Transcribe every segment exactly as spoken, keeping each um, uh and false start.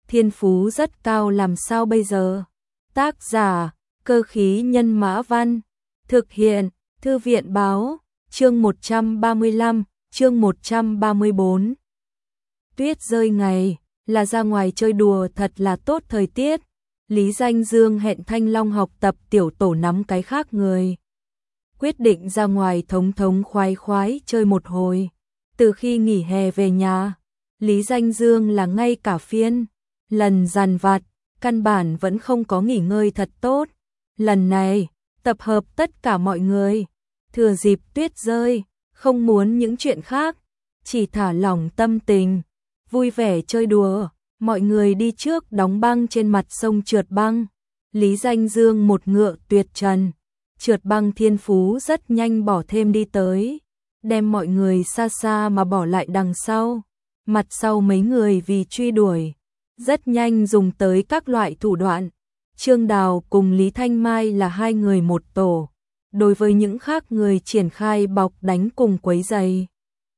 thiên phú rất cao làm sao bây giờ? Tác giả, Cơ khí nhân mã văn. Thực hiện, Thư viện báo, chương một trăm ba mươi lăm, chương một trăm ba mươi bốn. Tuyết rơi ngày, là ra ngoài chơi đùa thật là tốt thời tiết. Lý Danh Dương hẹn Thanh Long học tập tiểu tổ nắm cái khác người. Quyết định ra ngoài thống thống khoái khoái chơi một hồi. Từ khi nghỉ hè về nhà, Lý Danh Dương là ngay cả phiên lần dằn vặt, căn bản vẫn không có nghỉ ngơi thật tốt. Lần này, tập hợp tất cả mọi người, thừa dịp tuyết rơi, không muốn những chuyện khác, chỉ thả lỏng tâm tình, vui vẻ chơi đùa. Mọi người đi trước đóng băng trên mặt sông trượt băng. Lý Danh Dương một ngựa tuyệt trần, trượt băng thiên phú rất nhanh bỏ thêm đi tới, đem mọi người xa xa mà bỏ lại đằng sau. Mặt sau mấy người vì truy đuổi, rất nhanh dùng tới các loại thủ đoạn. Trương Đào cùng Lý Thanh Mai là hai người một tổ, đối với những khác người triển khai bọc đánh cùng quấy giày.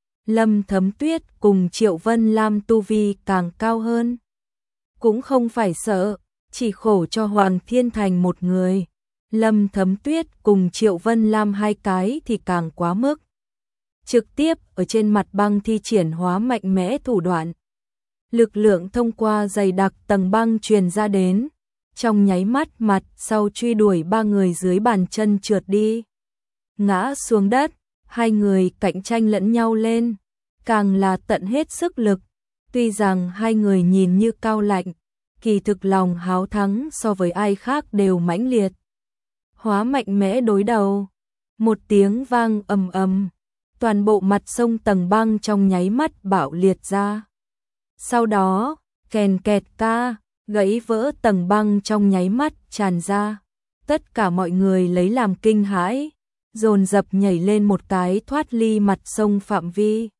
Lâm Thấm Tuyết cùng Triệu Vân Lam tu vi càng cao hơn, cũng không phải sợ, chỉ khổ cho Hoàng Thiên Thành một người. Lâm Thấm Tuyết cùng Triệu Vân Lam hai cái thì càng quá mức, trực tiếp ở trên mặt băng thi triển hóa mạnh mẽ thủ đoạn. Lực lượng thông qua dày đặc tầng băng truyền ra đến, trong nháy mắt mặt sau truy đuổi ba người dưới bàn chân trượt đi, ngã xuống đất. Hai người cạnh tranh lẫn nhau lên, càng là tận hết sức lực. Tuy rằng hai người nhìn như cao lạnh, kỳ thực lòng háo thắng so với ai khác đều mãnh liệt. Hóa mạnh mẽ đối đầu, một tiếng vang ầm ầm, toàn bộ mặt sông tầng băng trong nháy mắt bạo liệt ra. Sau đó, kèn kẹt ca, gãy vỡ tầng băng trong nháy mắt tràn ra. Tất cả mọi người lấy làm kinh hãi, dồn dập nhảy lên một cái thoát ly mặt sông phạm vi.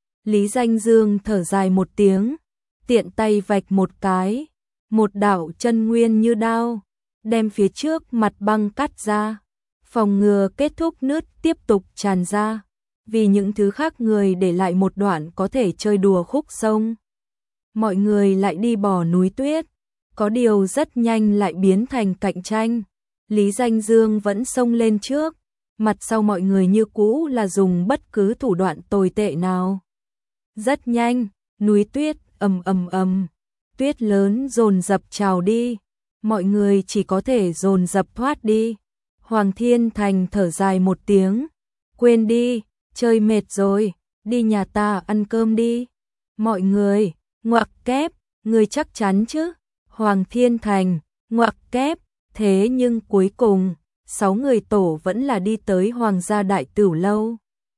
Lý Danh Dương thở dài một tiếng, tiện tay vạch một cái, một đạo chân nguyên như đao, đem phía trước mặt băng cắt ra, phòng ngừa kết thúc nứt tiếp tục tràn ra, vì những thứ khác người để lại một đoạn có thể chơi đùa khúc sông. Mọi người lại đi bò núi tuyết, có điều rất nhanh lại biến thành cạnh tranh. Lý Danh Dương vẫn xông lên trước, mặt sau mọi người như cũ là dùng bất cứ thủ đoạn tồi tệ nào. Rất nhanh, núi tuyết ầm ầm ầm, tuyết lớn dồn dập trào đi, mọi người chỉ có thể dồn dập thoát đi. Hoàng Thiên Thành thở dài một tiếng, quên đi, chơi mệt rồi, đi nhà ta ăn cơm đi. Mọi người, ngoặc kép, người chắc chắn chứ? Hoàng Thiên Thành, ngoặc kép, thế nhưng cuối cùng, sáu người tổ vẫn là đi tới Hoàng gia Đại Tửu lâu.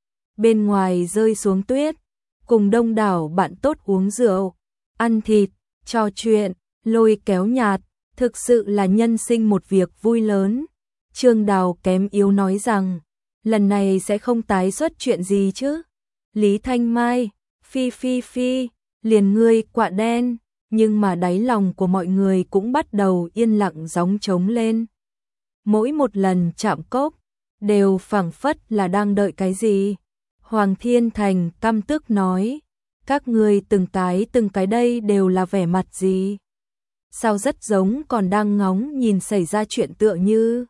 Bên ngoài rơi xuống tuyết, cùng đông đảo bạn tốt uống rượu, ăn thịt, trò chuyện, lôi kéo nhạt, thực sự là nhân sinh một việc vui lớn. Trương Đào kém yếu nói rằng, lần này sẽ không tái xuất chuyện gì chứ? Lý Thanh Mai, phi phi phi, liền ngươi quạ đen, nhưng mà đáy lòng của mọi người cũng bắt đầu yên lặng gióng trống lên. Mỗi một lần chạm cốc, đều phảng phất là đang đợi cái gì. Hoàng Thiên Thành căm tức nói, các ngươi từng cái từng cái đây đều là vẻ mặt gì? Sao rất giống còn đang ngóng nhìn xảy ra chuyện tựa như.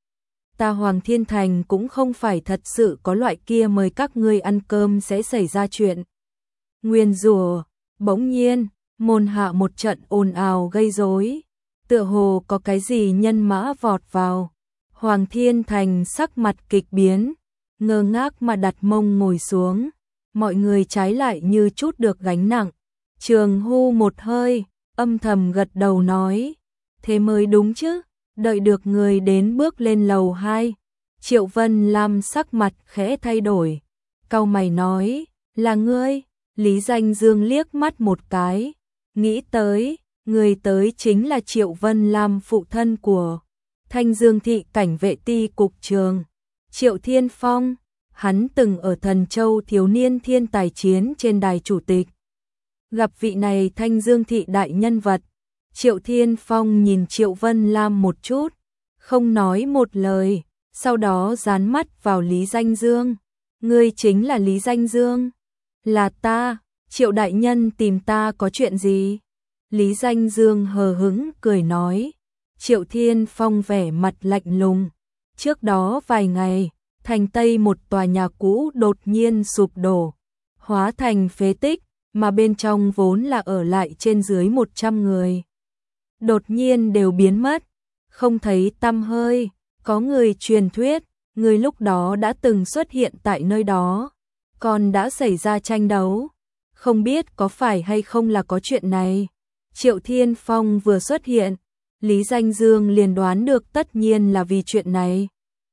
Ta Hoàng Thiên Thành cũng không phải thật sự có loại kia mời các ngươi ăn cơm sẽ xảy ra chuyện. Nguyên rủa. Bỗng nhiên, môn hạ một trận ồn ào gây rối, tựa hồ có cái gì nhân mã vọt vào. Hoàng Thiên Thành sắc mặt kịch biến, ngơ ngác mà đặt mông ngồi xuống. Mọi người trái lại như chút được gánh nặng. Trường hu một hơi, âm thầm gật đầu nói, thế mới đúng chứ. Đợi được người đến bước lên lầu hai, Triệu Vân Lam sắc mặt khẽ thay đổi, cau mày nói, là ngươi? Lý Danh Dương liếc mắt một cái, nghĩ tới, người tới chính là Triệu Vân Lam phụ thân của Thanh Dương thị cảnh vệ ti cục trường, Triệu Thiên Phong. Hắn từng ở Thần Châu thiếu niên thiên tài chiến trên đài chủ tịch. Gặp vị này Thanh Dương thị đại nhân vật, Triệu Thiên Phong nhìn Triệu Vân Lam một chút, không nói một lời, sau đó dán mắt vào Lý Danh Dương. Ngươi chính là Lý Danh Dương? Là ta, Triệu đại nhân tìm ta có chuyện gì? Lý Danh Dương hờ hững cười nói. Triệu Thiên Phong vẻ mặt lạnh lùng. Trước đó vài ngày, thành Tây một tòa nhà cũ đột nhiên sụp đổ, hóa thành phế tích, mà bên trong vốn là ở lại trên dưới một trăm người. Đột nhiên đều biến mất, không thấy tăm hơi, có người truyền thuyết, người lúc đó đã từng xuất hiện tại nơi đó, còn đã xảy ra tranh đấu, không biết có phải hay không là có chuyện này. Triệu Thiên Phong vừa xuất hiện, Lý Danh Dương liền đoán được tất nhiên là vì chuyện này.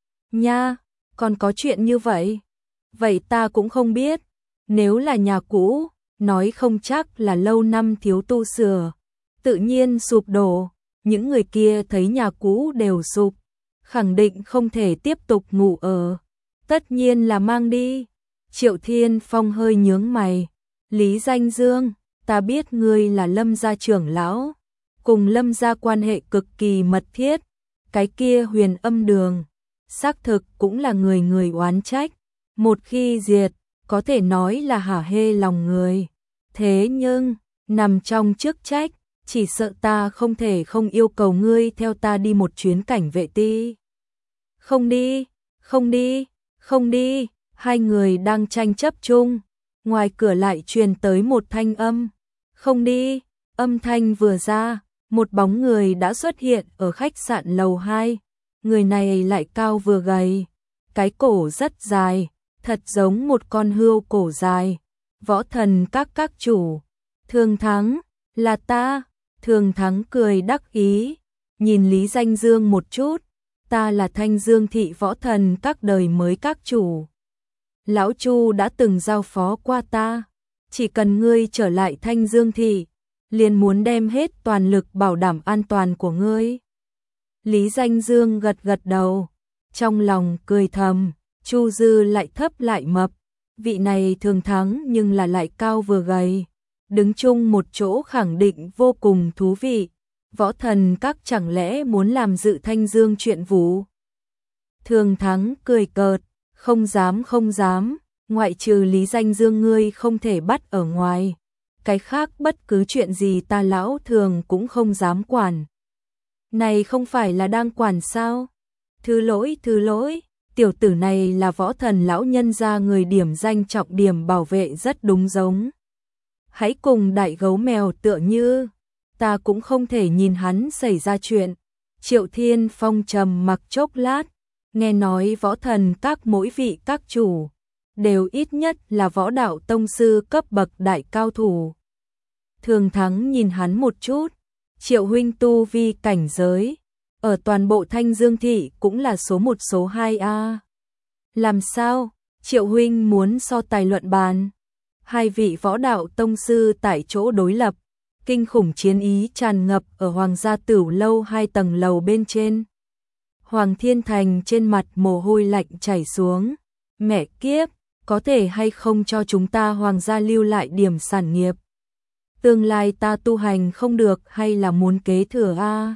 Nha, còn có chuyện như vậy? Vậy ta cũng không biết, nếu là nhà cũ, nói không chắc là lâu năm thiếu tu sửa, tự nhiên sụp đổ, những người kia thấy nhà cũ đều sụp, khẳng định không thể tiếp tục ngủ ở, tất nhiên là mang đi. Triệu Thiên Phong hơi nhướng mày, Lý Danh Dương, ta biết ngươi là Lâm gia trưởng lão, cùng Lâm gia quan hệ cực kỳ mật thiết, cái kia Huyền Âm Đường, xác thực cũng là người người oán trách, một khi diệt, có thể nói là hả hê lòng người. Thế nhưng, nằm trong chức trách, chỉ sợ ta không thể không yêu cầu ngươi theo ta đi một chuyến cảnh vệ ti. Không đi, không đi, không đi, hai người đang tranh chấp chung, ngoài cửa lại truyền tới một thanh âm. Không đi, âm thanh vừa ra, một bóng người đã xuất hiện ở khách sạn lầu hai, người này lại cao vừa gầy, cái cổ rất dài, thật giống một con hươu cổ dài. Võ Thần các các chủ, Thường Thắng, là ta. Thường Thắng cười đắc ý, nhìn Lý Danh Dương một chút, ta là Thanh Dương thị Võ Thần các đời mới các chủ. Lão Chu đã từng giao phó qua ta, chỉ cần ngươi trở lại Thanh Dương thị, liền muốn đem hết toàn lực bảo đảm an toàn của ngươi. Lý Danh Dương gật gật đầu, trong lòng cười thầm, Chu Dư lại thấp lại mập, vị này Thường Thắng nhưng là lại cao vừa gầy, đứng chung một chỗ khẳng định vô cùng thú vị. Võ Thần các chẳng lẽ muốn làm dự Thanh Dương chuyện vụ? Thường Thắng cười cợt, không dám không dám, ngoại trừ Lý Danh Dương ngươi không thể bắt ở ngoài, cái khác bất cứ chuyện gì ta lão Thường cũng không dám quản. Này không phải là đang quản sao? Thứ lỗi thứ lỗi, tiểu tử này là Võ Thần lão nhân gia người điểm danh trọng điểm bảo vệ rất đúng giống. Hãy cùng đại gấu mèo tựa như, ta cũng không thể nhìn hắn xảy ra chuyện. Triệu Thiên Phong trầm mặc chốc lát, nghe nói Võ Thần các mỗi vị các chủ, đều ít nhất là võ đạo tông sư cấp bậc đại cao thủ. Thường Thắng nhìn hắn một chút, Triệu huynh tu vi cảnh giới, ở toàn bộ Thanh Dương thị cũng là số một số hai a. Làm sao? Triệu huynh muốn so tài luận bàn. Hai vị võ đạo tông sư tại chỗ đối lập, kinh khủng chiến ý tràn ngập ở Hoàng gia Tửu lâu hai tầng lầu bên trên. Hoàng Thiên Thành trên mặt mồ hôi lạnh chảy xuống, mẹ kiếp, có thể hay không cho chúng ta Hoàng gia lưu lại điểm sản nghiệp? Tương lai ta tu hành không được hay là muốn kế thừa a?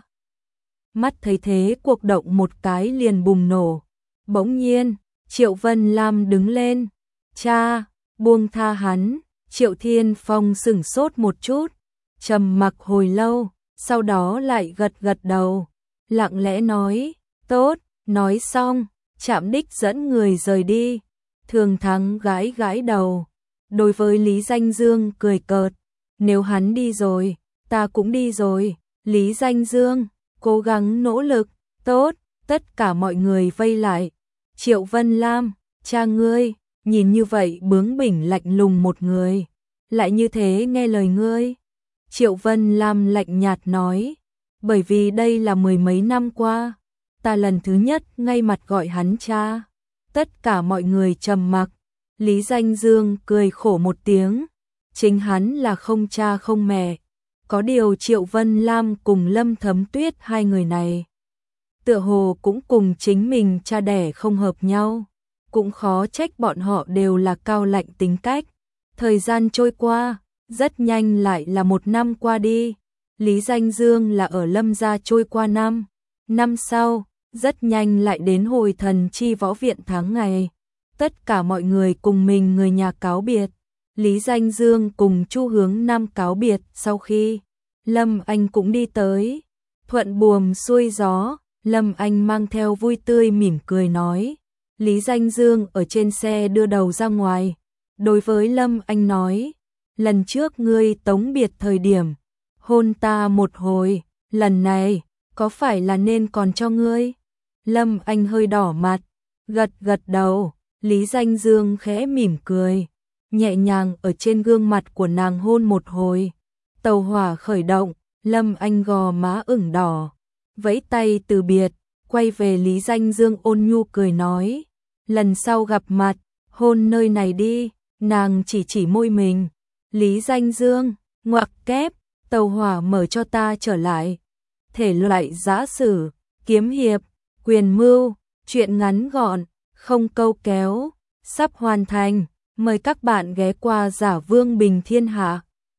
Mắt thấy thế cuộc động một cái liền bùng nổ. Bỗng nhiên, Triệu Vân Lam đứng lên. Cha, buông tha hắn. Triệu Thiên Phong sửng sốt một chút, trầm mặc hồi lâu, sau đó lại gật gật đầu, lặng lẽ nói, tốt, nói xong, chạm đích dẫn người rời đi. Thường Thắng gãi gãi đầu, đối với Lý Danh Dương cười cợt, nếu hắn đi rồi, ta cũng đi rồi. Lý Danh Dương, cố gắng nỗ lực, tốt, tất cả mọi người vây lại. Triệu Vân Lam, cha ngươi, nhìn như vậy bướng bỉnh lạnh lùng một người, lại như thế nghe lời ngươi. Triệu Vân Lam lạnh nhạt nói, bởi vì đây là mười mấy năm qua, ta lần thứ nhất ngay mặt gọi hắn cha. Tất cả mọi người trầm mặc. Lý Danh Dương cười khổ một tiếng, chính hắn là không cha không mẹ. Có điều Triệu Vân Lam cùng Lâm Thấm Tuyết hai người này, tựa hồ cũng cùng chính mình cha đẻ không hợp nhau, cũng khó trách bọn họ đều là cao lạnh tính cách. Thời gian trôi qua, rất nhanh lại là một năm qua đi. Lý Danh Dương là ở Lâm gia trôi qua năm. Năm sau, rất nhanh lại đến hồi Thần Chi Võ Viện tháng ngày. Tất cả mọi người cùng mình người nhà cáo biệt. Lý Danh Dương cùng Chu Hướng Nam cáo biệt sau khi Lâm Anh cũng đi tới. Thuận buồm xuôi gió, Lâm Anh mang theo vui tươi mỉm cười nói. Lý Danh Dương ở trên xe đưa đầu ra ngoài. Đối với Lâm Anh nói, lần trước ngươi tống biệt thời điểm, hôn ta một hồi, lần này, có phải là nên còn cho ngươi? Lâm Anh hơi đỏ mặt, gật gật đầu, Lý Danh Dương khẽ mỉm cười, nhẹ nhàng ở trên gương mặt của nàng hôn một hồi. Tàu hỏa khởi động, Lâm Anh gò má ửng đỏ, vẫy tay từ biệt, quay về Lý Danh Dương ôn nhu cười nói, lần sau gặp mặt, hôn nơi này đi, nàng chỉ chỉ môi mình. Lý Danh Dương, ngoặc kép, tàu hỏa mở cho ta trở lại. Thể loại giã sử, kiếm hiệp, quyền mưu, truyện ngắn gọn, không câu kéo, sắp hoàn thành. Mời các bạn ghé qua Giả Vương Bình Thiên Hạ.